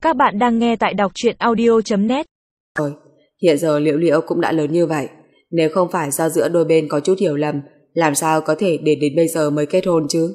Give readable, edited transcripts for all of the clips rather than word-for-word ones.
Các bạn đang nghe tại đọc truyện audio.net. Rồi, hiện giờ Liễu Liễu cũng đã lớn như vậy, nếu không phải do giữa đôi bên có chút hiểu lầm, làm sao có thể đến bây giờ mới kết hôn chứ?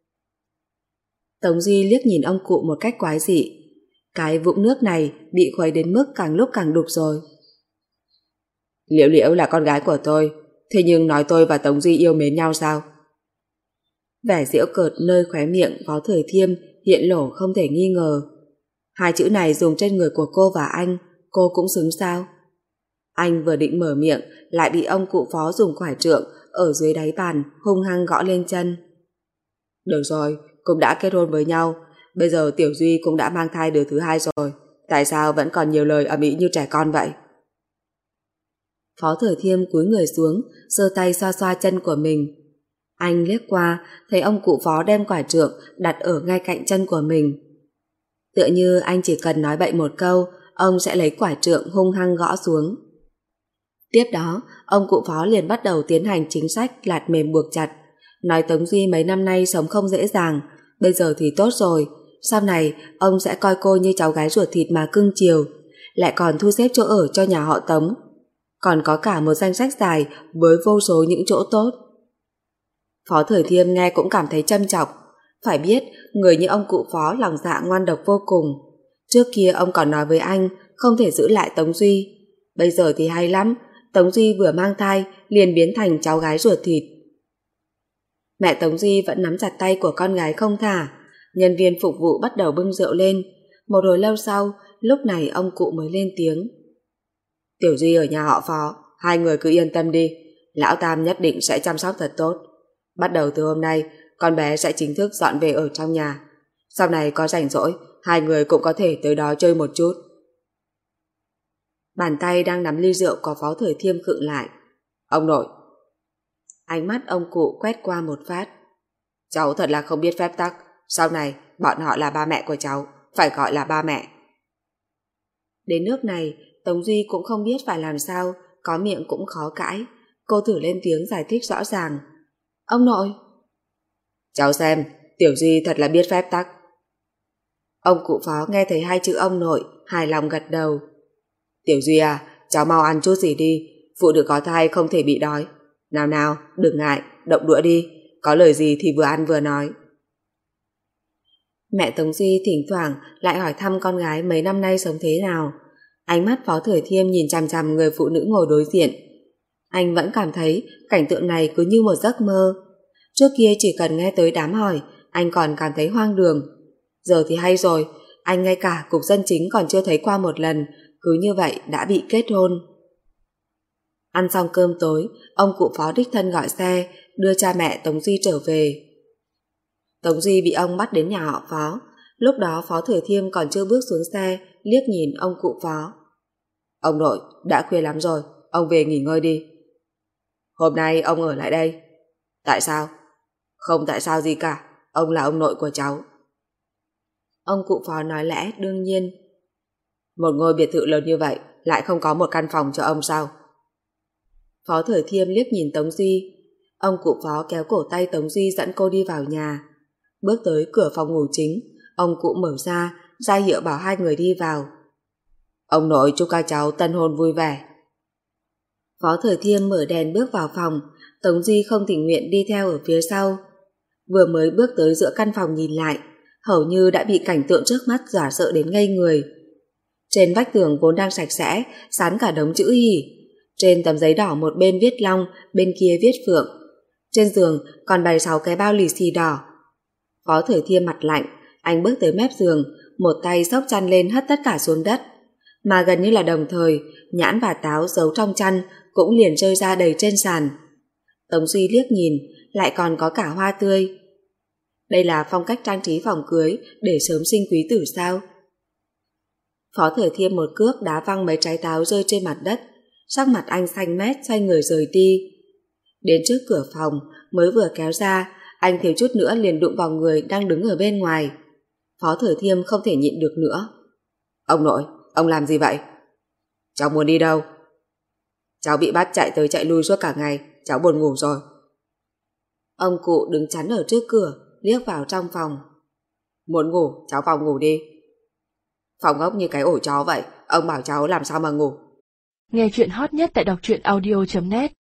Tống Duy liếc nhìn ông cụ một cách quái dị. Cái vũng nước này bị khuấy đến mức càng lúc càng đục rồi. Liễu Liễu là con gái của tôi, thế nhưng nói tôi và Tống Duy yêu mến nhau sao? Vẻ giễu cợt nơi khóe miệng Phó Thời Thiêm hiện lộ không thể nghi ngờ. Hai chữ này dùng trên người của cô và anh, cô cũng xứng sao? Anh vừa định mở miệng lại bị ông cụ Phó dùng quải trượng ở dưới đáy bàn hung hăng gõ lên chân. Được rồi, cũng đã kết hôn với nhau, bây giờ Tiểu Duy cũng đã mang thai đứa thứ hai rồi, tại sao vẫn còn nhiều lời ầm ĩ như trẻ con vậy? Phó Thời Thiêm cúi người xuống, giơ tay xoa xoa chân của mình. Anh liếc qua, thấy ông cụ Phó đem quải trượng đặt ở ngay cạnh chân của mình. Tựa như anh chỉ cần nói bậy một câu, ông sẽ lấy quải trượng hung hăng gõ xuống. Tiếp đó, ông cụ Phó liền bắt đầu tiến hành chính sách lạt mềm buộc chặt, nói Tống Duy mấy năm nay sống không dễ dàng, bây giờ thì tốt rồi, sau này ông sẽ coi cô như cháu gái ruột thịt mà cưng chiều, lại còn thu xếp chỗ ở cho nhà họ Tống, còn có cả một danh sách dài với vô số những chỗ tốt. Phó Thời Thiêm nghe cũng cảm thấy châm chọc. Phải biết, người như ông cụ Phó lòng dạ ngoan độc vô cùng. Trước kia ông còn nói với anh không thể giữ lại Tống Duy. Bây giờ thì hay lắm, Tống Duy vừa mang thai liền biến thành cháu gái ruột thịt. Mẹ Tống Duy vẫn nắm chặt tay của con gái không thả. Nhân viên phục vụ bắt đầu bưng rượu lên. Một hồi lâu sau, lúc này ông cụ mới lên tiếng. Tiểu Duy ở nhà họ Phó, hai người cứ yên tâm đi, lão Tam nhất định sẽ chăm sóc thật tốt. Bắt đầu từ hôm nay, con bé sẽ chính thức dọn về ở trong nhà. Sau này có rảnh rỗi, hai người cũng có thể tới đó chơi một chút. Bàn tay đang nắm ly rượu của Phó Thời Thiêm khựng lại. Ông nội. Ánh mắt ông cụ quét qua một phát. Cháu thật là không biết phép tắc. Sau này, bọn họ là ba mẹ của cháu, phải gọi là ba mẹ. Đến nước này, Tống Duy cũng không biết phải làm sao, có miệng cũng khó cãi. Cô thử lên tiếng giải thích rõ ràng. Ông nội. Cháu xem, Tiểu Duy thật là biết phép tắc. Ông cụ Phó nghe thấy hai chữ ông nội, hài lòng gật đầu. Tiểu Duy à, cháu mau ăn chút gì đi, phụ nữ có thai không thể bị đói. Nào nào, đừng ngại, động đũa đi, có lời gì thì vừa ăn vừa nói. Mẹ Tống Duy thỉnh thoảng lại hỏi thăm con gái mấy năm nay sống thế nào. Ánh mắt Phó Thời Thiêm nhìn chằm chằm người phụ nữ ngồi đối diện. Anh vẫn cảm thấy cảnh tượng này cứ như một giấc mơ. Trước kia chỉ cần nghe tới đám hỏi, anh còn cảm thấy hoang đường. Giờ thì hay rồi, anh ngay cả cục dân chính còn chưa thấy qua một lần, cứ như vậy đã bị kết hôn. Ăn xong cơm tối, ông cụ Phó đích thân gọi xe, đưa cha mẹ Tống Duy trở về. Tống Duy bị ông bắt đến nhà họ Phó. Lúc đó Phó Thời Thiêm còn chưa bước xuống xe, liếc nhìn ông cụ Phó. Ông nội, đã khuya lắm rồi, ông về nghỉ ngơi đi. Hôm nay ông ở lại đây. Tại sao? Không tại sao gì cả, ông là ông nội của cháu. Ông cụ Phó nói lẽ đương nhiên. Một ngôi biệt thự lớn như vậy lại không có một căn phòng cho ông sao? Phó Thời Thiêm liếc nhìn Tống Duy. Ông cụ Phó kéo cổ tay Tống Duy dẫn cô đi vào nhà. Bước tới cửa phòng ngủ chính, ông cụ mở ra hiệu bảo hai người đi vào. Ông nội chúc các cháu tân hôn vui vẻ. Phó Thời Thiêm mở đèn bước vào phòng, Tống Duy không tình nguyện đi theo ở phía sau. Vừa mới bước tới giữa căn phòng nhìn lại, hầu như đã bị cảnh tượng trước mắt dọa sợ đến ngây người. Trên vách tường vốn đang sạch sẽ, dán cả đống chữ hỉ. Trên tấm giấy đỏ một bên viết long, bên kia viết phượng. Trên giường còn bày 6 cái bao lì xì đỏ. Phó Thời Thiêm mặt lạnh, anh bước tới mép giường, một tay xốc chăn lên hất tất cả xuống đất. Mà gần như là đồng thời, nhãn và táo giấu trong chăn cũng liền rơi ra đầy trên sàn. Tống Duy liếc nhìn, lại còn có cả hoa tươi. Đây là phong cách trang trí phòng cưới để sớm sinh quý tử sao? Phó Thời Thiêm một cước đá văng mấy trái táo rơi trên mặt đất, sắc mặt anh xanh mét xoay người rời đi. Đến trước cửa phòng, mới vừa kéo ra, anh thiếu chút nữa liền đụng vào người đang đứng ở bên ngoài. Phó Thời Thiêm không thể nhịn được nữa. Ông nội, ông làm gì vậy? Cháu muốn đi đâu? Cháu bị bắt chạy tới chạy lui suốt cả ngày, cháu buồn ngủ rồi. Ông cụ đứng chắn ở trước cửa, liếc vào trong phòng. Muốn ngủ, cháu vào ngủ đi. Phòng ốc như cái ổ chó vậy, ông bảo cháu làm sao mà ngủ. Nghe chuyện hot nhất tại đọc truyện audio.net